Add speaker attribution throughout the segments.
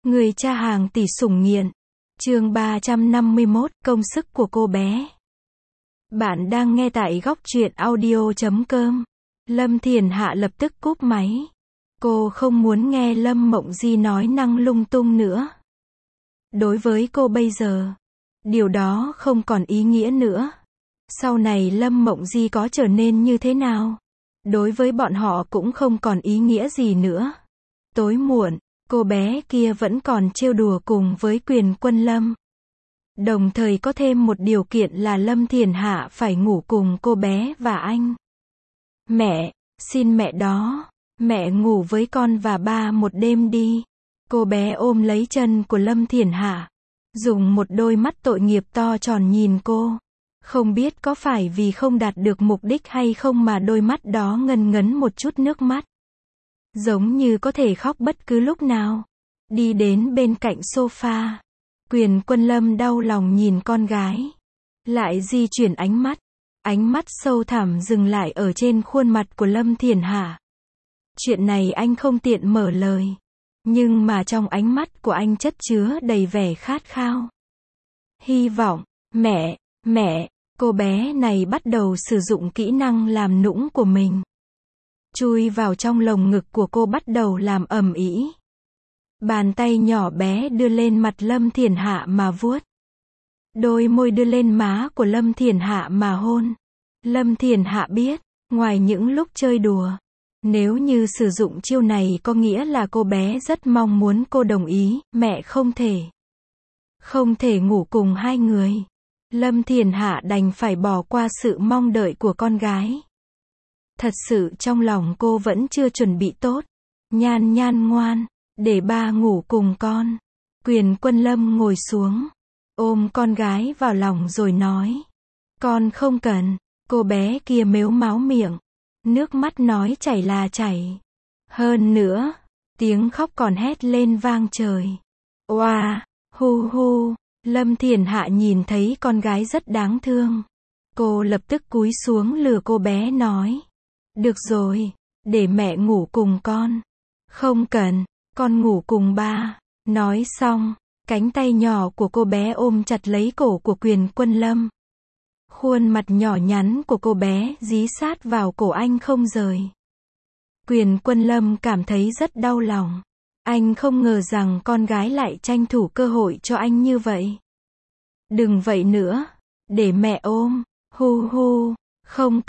Speaker 1: Người cha hàng tỷ sủng nghiện. Chương 351, công sức của cô bé. Bạn đang nghe tại góc truyện audio.com. Lâm Thiền Hạ lập tức cúp máy. Cô không muốn nghe Lâm Mộng Di nói năng lung tung nữa. Đối với cô bây giờ, điều đó không còn ý nghĩa nữa. Sau này Lâm Mộng Di có trở nên như thế nào, đối với bọn họ cũng không còn ý nghĩa gì nữa. Tối muộn, cô bé kia vẫn còn trêu đùa cùng với Quyền Quân Lâm. Đồng thời có thêm một điều kiện là Lâm Thiền Hạ phải ngủ cùng cô bé và anh. Mẹ, xin mẹ đó, mẹ ngủ với con và ba một đêm đi. Cô bé ôm lấy chân của Lâm Thiền Hạ, dùng một đôi mắt tội nghiệp to tròn nhìn cô. Không biết có phải vì không đạt được mục đích hay không mà đôi mắt đó ngấn ngấn một chút nước mắt. Giống như có thể khóc bất cứ lúc nào. Đi đến bên cạnh sofa. Quyền Quân Lâm đau lòng nhìn con gái. Lại di chuyển ánh mắt. Ánh mắt sâu thẳm dừng lại ở trên khuôn mặt của Lâm Thiền Hạ. Chuyện này anh không tiện mở lời. Nhưng mà trong ánh mắt của anh chất chứa đầy vẻ khát khao. Hy vọng, mẹ, cô bé này bắt đầu sử dụng kỹ năng làm nũng của mình. Chui vào trong lồng ngực của cô bắt đầu làm ầm ĩ. Bàn tay nhỏ bé đưa lên mặt Lâm Thiền Hạ mà vuốt. Đôi môi đưa lên má của Lâm Thiền Hạ mà hôn. Lâm Thiền Hạ biết, ngoài những lúc chơi đùa, nếu như sử dụng chiêu này có nghĩa là cô bé rất mong muốn cô đồng ý, mẹ không thể ngủ cùng hai người. Lâm Thiền Hạ đành phải bỏ qua sự mong đợi của con gái. Thật sự trong lòng cô vẫn chưa chuẩn bị tốt. Nhan Nhan ngoan, để ba ngủ cùng con. Quyền Quân Lâm ngồi xuống, ôm con gái vào lòng rồi nói. Con không cần. Cô bé kia mếu máo miệng. Nước mắt nói chảy là chảy. Hơn nữa, tiếng khóc còn hét lên vang trời. Oa, hu hu. Lâm Thiền Hạ nhìn thấy con gái rất đáng thương. Cô lập tức cúi xuống lừa cô bé nói. Được rồi, để mẹ ngủ cùng con. Không cần, con ngủ cùng ba. Nói xong, cánh tay nhỏ của cô bé ôm chặt lấy cổ của Quyền Quân Lâm. Khuôn mặt nhỏ nhắn của cô bé dí sát vào cổ anh không rời. Quyền Quân Lâm cảm thấy rất đau lòng. Anh không ngờ rằng con gái lại tranh thủ cơ hội cho anh như vậy. Đừng vậy nữa, để mẹ ôm. Hu hu, không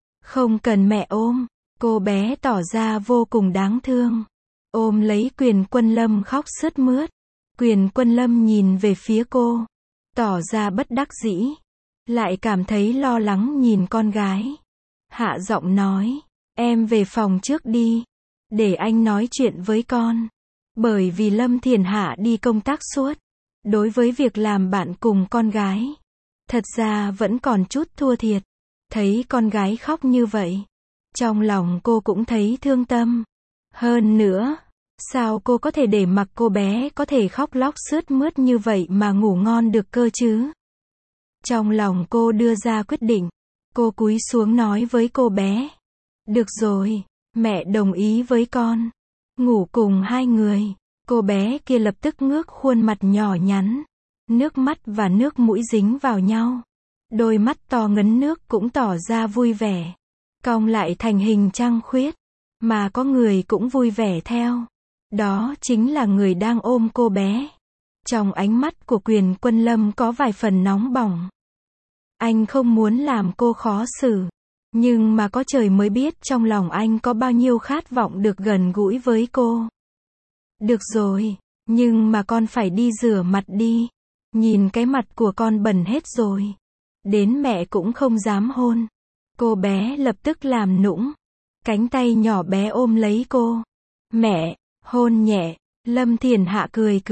Speaker 1: cần mẹ ôm. Cô bé tỏ ra vô cùng đáng thương. Ôm lấy Quyền Quân Lâm khóc sướt mướt. Quyền Quân Lâm nhìn về phía cô, tỏ ra bất đắc dĩ. Lại cảm thấy lo lắng nhìn con gái. Hạ giọng nói, em về phòng trước đi, để anh nói chuyện với con. Bởi vì Lâm Thiền Hạ đi công tác suốt, đối với việc làm bạn cùng con gái, thật ra vẫn còn chút thua thiệt. Thấy con gái khóc như vậy, trong lòng cô cũng thấy thương tâm. Hơn nữa, sao cô có thể để mặc cô bé có thể khóc lóc sướt mướt như vậy mà ngủ ngon được cơ chứ? Trong lòng cô đưa ra quyết định. Cô cúi xuống nói với cô bé. Được rồi, mẹ đồng ý với con. Ngủ cùng hai người. Cô bé kia lập tức ngước khuôn mặt nhỏ nhắn. Nước mắt và nước mũi dính vào nhau. Đôi mắt to ngấn nước cũng tỏ ra vui vẻ. Cong lại thành hình trăng khuyết. Mà có người cũng vui vẻ theo. Đó chính là người đang ôm cô bé. Trong ánh mắt của Quyền Quân Lâm có vài phần nóng bỏng. Anh không muốn làm cô khó xử. Nhưng mà có trời mới biết trong lòng anh có bao nhiêu khát vọng được gần gũi với cô. Được rồi, nhưng mà con phải đi rửa mặt đi. Nhìn cái mặt của con bẩn hết rồi. Đến mẹ cũng không dám hôn. Cô bé lập tức làm nũng. Cánh tay nhỏ bé ôm lấy cô. Mẹ, hôn nhẹ. Lâm Thiền Hạ cười.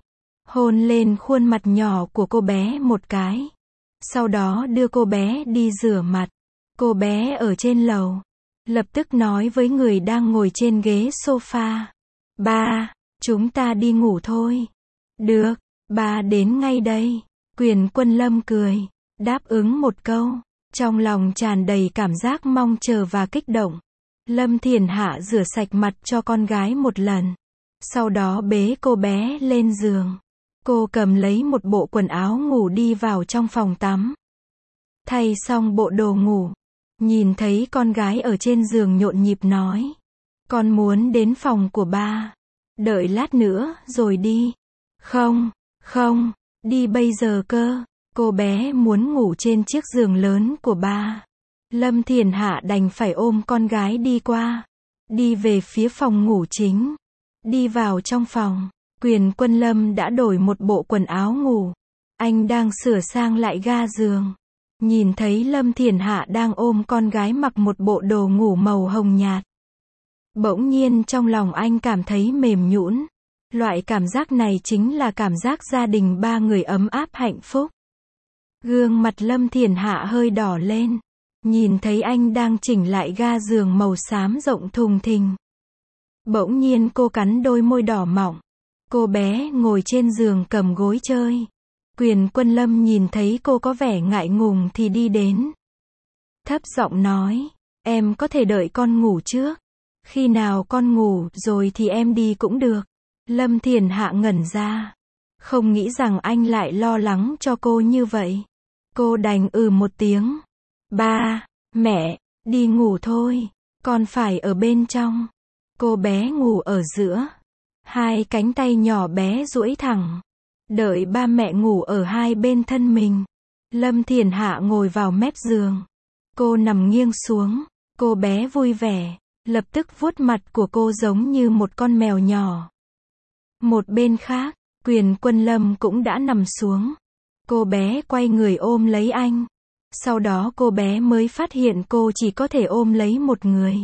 Speaker 1: Hôn lên khuôn mặt nhỏ của cô bé một cái. Sau đó đưa cô bé đi rửa mặt. Cô bé ở trên lầu. Lập tức nói với người đang ngồi trên ghế sofa. Ba, chúng ta đi ngủ thôi. Được, ba đến ngay đây. Quyền Quân Lâm cười. Đáp ứng một câu. Trong lòng tràn đầy cảm giác mong chờ và kích động. Lâm Thiền Hạ rửa sạch mặt cho con gái một lần. Sau đó bế cô bé lên giường. Cô cầm lấy một bộ quần áo ngủ đi vào trong phòng tắm. Thay xong bộ đồ ngủ, nhìn thấy con gái ở trên giường nhộn nhịp nói. Con muốn đến phòng của ba. Đợi lát nữa rồi đi. Không, không, đi bây giờ cơ. Cô bé muốn ngủ trên chiếc giường lớn của ba. Lâm Thiền Hạ đành phải ôm con gái đi qua. Đi về phía phòng ngủ chính. Đi vào trong phòng, Quyền Quân Lâm đã đổi một bộ quần áo ngủ. Anh đang sửa sang lại ga giường. Nhìn thấy Lâm Thiền Hạ đang ôm con gái mặc một bộ đồ ngủ màu hồng nhạt. Bỗng nhiên trong lòng anh cảm thấy mềm nhũn. Loại cảm giác này chính là cảm giác gia đình ba người ấm áp hạnh phúc. Gương mặt Lâm Thiền Hạ hơi đỏ lên. Nhìn thấy anh đang chỉnh lại ga giường màu xám rộng thùng thình. Bỗng nhiên cô cắn đôi môi đỏ mọng. Cô bé ngồi trên giường cầm gối chơi. Quyền Quân Lâm nhìn thấy cô có vẻ ngại ngùng thì đi đến. Thấp giọng nói, em có thể đợi con ngủ trước. Khi nào con ngủ rồi thì em đi cũng được. Lâm Thiền Hạ ngẩn ra. Không nghĩ rằng anh lại lo lắng cho cô như vậy. Cô đành một tiếng. Ba, mẹ, đi ngủ thôi. Con phải ở bên trong. Cô bé ngủ ở giữa. Hai cánh tay nhỏ bé duỗi thẳng. Đợi ba mẹ ngủ ở hai bên thân mình. Lâm Thiền Hạ ngồi vào mép giường. Cô nằm nghiêng xuống. Cô bé vui vẻ. Lập tức vuốt mặt của cô giống như một con mèo nhỏ. Một bên khác, Quyền Quân Lâm cũng đã nằm xuống. Cô bé quay người ôm lấy anh. Sau đó cô bé mới phát hiện cô chỉ có thể ôm lấy một người.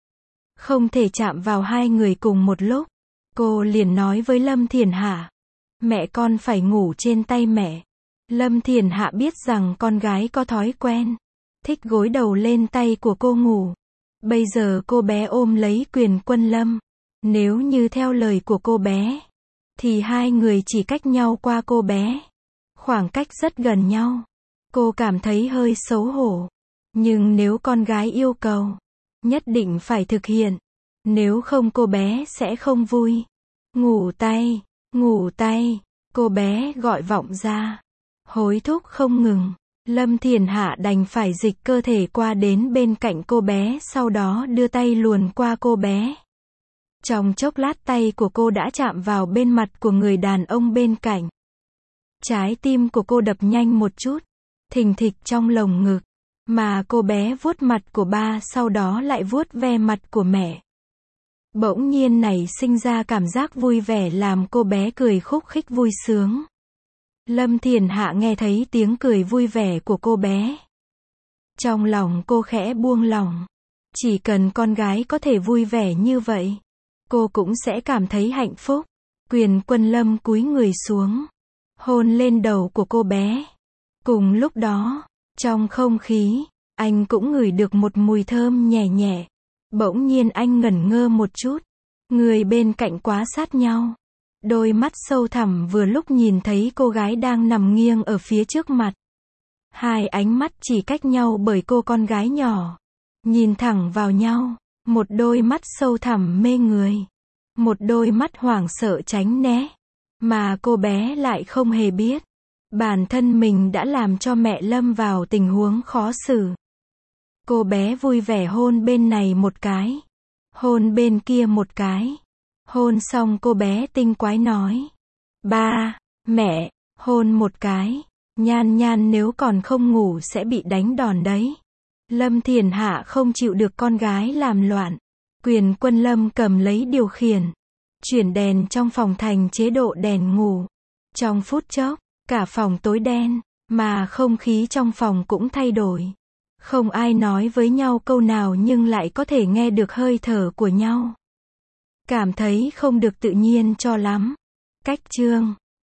Speaker 1: Không thể chạm vào hai người cùng một lúc. Cô liền nói với Lâm Thiền Hạ. Mẹ con phải ngủ trên tay mẹ. Lâm Thiền Hạ biết rằng con gái có thói quen. Thích gối đầu lên tay của cô ngủ. Bây giờ cô bé ôm lấy Quyền Quân Lâm. Nếu như theo lời của cô bé, thì hai người chỉ cách nhau qua cô bé. Khoảng cách rất gần nhau. Cô cảm thấy hơi xấu hổ. Nhưng nếu con gái yêu cầu, nhất định phải thực hiện. Nếu không cô bé sẽ không vui. Ngủ tay, ngủ tay. Cô bé gọi vọng ra. Hối thúc không ngừng. Lâm Thiền Hạ đành phải dịch cơ thể qua đến bên cạnh cô bé, sau đó đưa tay luồn qua cô bé. Trong chốc lát tay của cô đã chạm vào bên mặt của người đàn ông bên cạnh. Trái tim của cô đập nhanh một chút, thình thịch trong lồng ngực. Mà cô bé vuốt mặt của ba, sau đó lại vuốt ve mặt của mẹ. Bỗng nhiên nảy sinh ra cảm giác vui vẻ làm cô bé cười khúc khích vui sướng. Lâm Thiền Hạ nghe thấy tiếng cười vui vẻ của cô bé. Trong lòng cô khẽ buông lỏng. Chỉ cần con gái có thể vui vẻ như vậy, cô cũng sẽ cảm thấy hạnh phúc. Quyền Quân Lâm cúi người xuống, hôn lên đầu của cô bé. Cùng lúc đó, trong không khí, anh cũng ngửi được một mùi thơm nhẹ nhẹ. Bỗng nhiên anh ngẩn ngơ một chút. Người bên cạnh quá sát nhau. Đôi mắt sâu thẳm vừa lúc nhìn thấy cô gái đang nằm nghiêng ở phía trước mặt. Hai ánh mắt chỉ cách nhau bởi cô con gái nhỏ. Nhìn thẳng vào nhau. Một đôi mắt sâu thẳm mê người. Một đôi mắt hoảng sợ tránh né. Mà cô bé lại không hề biết. Bản thân mình đã làm cho mẹ lâm vào tình huống khó xử. Cô bé vui vẻ hôn bên này một cái. Hôn bên kia một cái. Hôn xong cô bé tinh quái nói. Ba, mẹ, hôn một cái. Nhan Nhan nếu còn không ngủ sẽ bị đánh đòn đấy. Lâm Thiền Hạ không chịu được con gái làm loạn. Quyền Quân Lâm cầm lấy điều khiển. Chuyển đèn trong phòng thành chế độ đèn ngủ. Trong phút chốc, cả phòng tối đen, mà không khí trong phòng cũng thay đổi. Không ai nói với nhau câu nào nhưng lại có thể nghe được hơi thở của nhau. Cảm thấy không được tự nhiên cho lắm. Cách chương